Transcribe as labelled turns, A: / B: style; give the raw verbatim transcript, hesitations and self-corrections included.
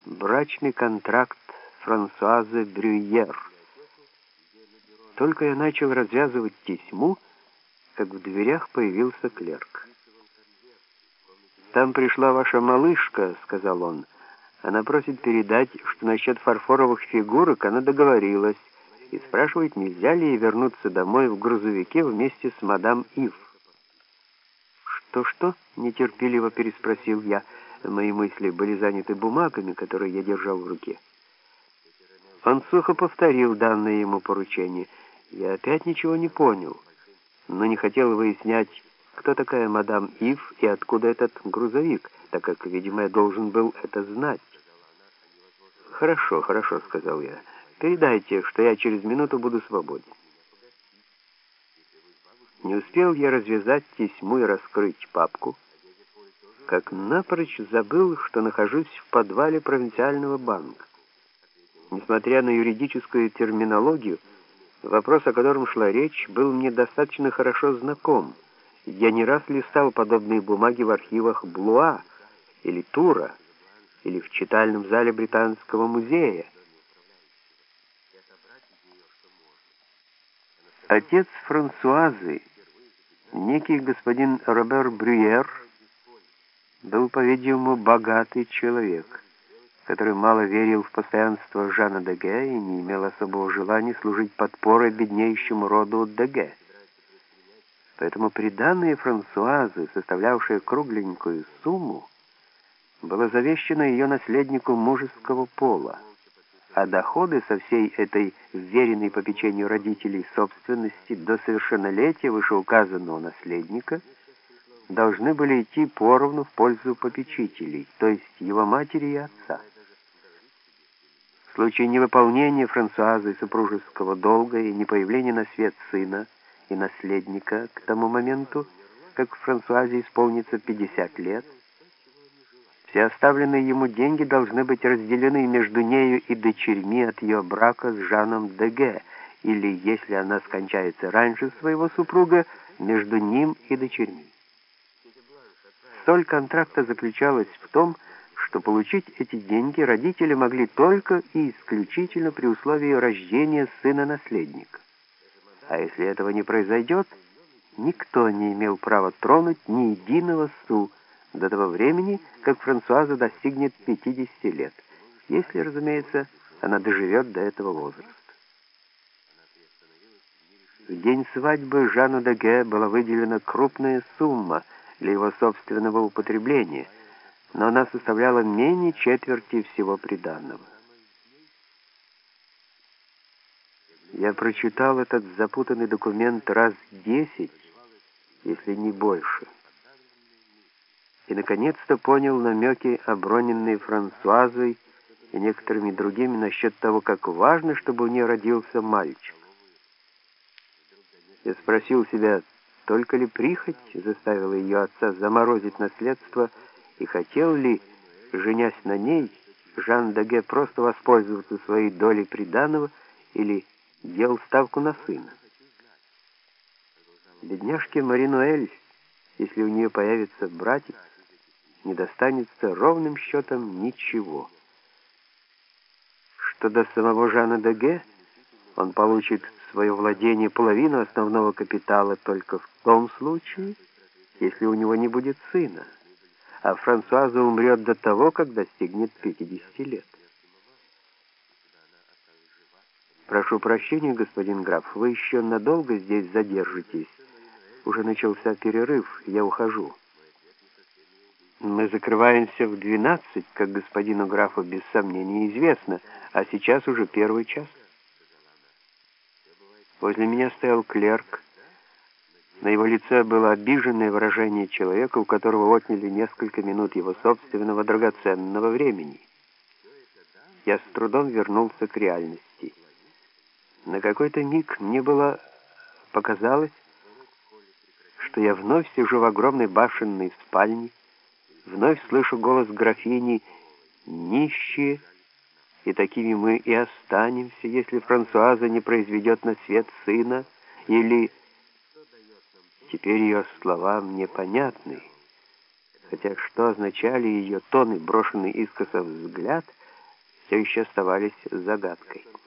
A: Брачный контракт Франсуазы Брюйер. Только я начал развязывать тесьму, как в дверях появился клерк. «Там пришла ваша малышка», — сказал он. «Она просит передать, что насчет фарфоровых фигурок она договорилась и спрашивает, нельзя ли ей вернуться домой в грузовике вместе с мадам Ив». «Что-что?» — нетерпеливо переспросил я. Мои мысли были заняты бумагами, которые я держал в руке. Он сухо повторил данное ему поручение. Я опять ничего не понял, но не хотел выяснять, кто такая мадам Ив и откуда этот грузовик, так как, видимо, я должен был это знать. «Хорошо, хорошо», — сказал я. «Передайте, что я через минуту буду свободен». Не успел я развязать тесьму и раскрыть папку, как напрочь забыл, что нахожусь в подвале провинциального банка. Несмотря на юридическую терминологию, вопрос, о котором шла речь, был мне достаточно хорошо знаком. Я не раз листал подобные бумаги в архивах Блуа или Тура, или в читальном зале Британского музея. Отец Франсуазы, некий господин Робер Брюйер, был, по-видимому, богатый человек, который мало верил в постоянство Жана Деге и не имел особого желания служить подпорой беднеющему роду Деге. Поэтому приданное Франсуазы, составлявшее кругленькую сумму, было завещано ее наследнику мужеского пола, а доходы со всей этой вверенной попечению родителей собственности до совершеннолетия вышеуказанного наследника должны были идти поровну в пользу попечителей, то есть его матери и отца. В случае невыполнения Франсуазы супружеского долга и непоявления на свет сына и наследника к тому моменту, как Франсуазе исполнится пятьдесят лет, все оставленные ему деньги должны быть разделены между нею и дочерьми от ее брака с Жаном Деге, или, если она скончается раньше своего супруга, между ним и дочерьми. Соль контракта заключалась в том, что получить эти деньги родители могли только и исключительно при условии рождения сына-наследника. А если этого не произойдет, никто не имел права тронуть ни единого су до того времени, как Франсуаза достигнет пятидесяти лет, если, разумеется, она доживет до этого возраста. В день свадьбы Жану Деге была выделена крупная сумма для его собственного употребления, но она составляла менее четверти всего приданого. Я прочитал этот запутанный документ раз десять, если не больше, и наконец-то понял намеки, оброненные Франсуазой и некоторыми другими насчет того, как важно, чтобы у нее родился мальчик. Я спросил себя, только ли прихоть заставила ее отца заморозить наследство, и хотел ли, женясь на ней, Жан Деге просто воспользоваться своей долей приданого или делал ставку на сына. Бедняжке Мари-Ноэль, если у нее появится братец, не достанется ровным счетом ничего. Что до самого Жана Деге, он получит в свое владение половину основного капитала только в том случае, если у него не будет сына, а Франсуаза умрет до того, как достигнет пятидесяти лет. «Прошу прощения, господин граф, вы еще надолго здесь задержитесь? Уже начался перерыв, я ухожу». «Мы закрываемся в двенадцать, как господину графу без сомнения известно, а сейчас уже первый час». Возле меня стоял клерк. На его лице было обиженное выражение человека, у которого отняли несколько минут его собственного драгоценного времени. Я с трудом вернулся к реальности. На какой-то миг мне было показалось, что я вновь сижу в огромной башенной спальне, вновь слышу голос графини «Нищие, и такими мы и останемся, если Франсуаза не произведет на свет сына», или теперь ее слова мне понятны, хотя что означали ее тон и брошенный искоса взгляд, все еще оставались загадкой.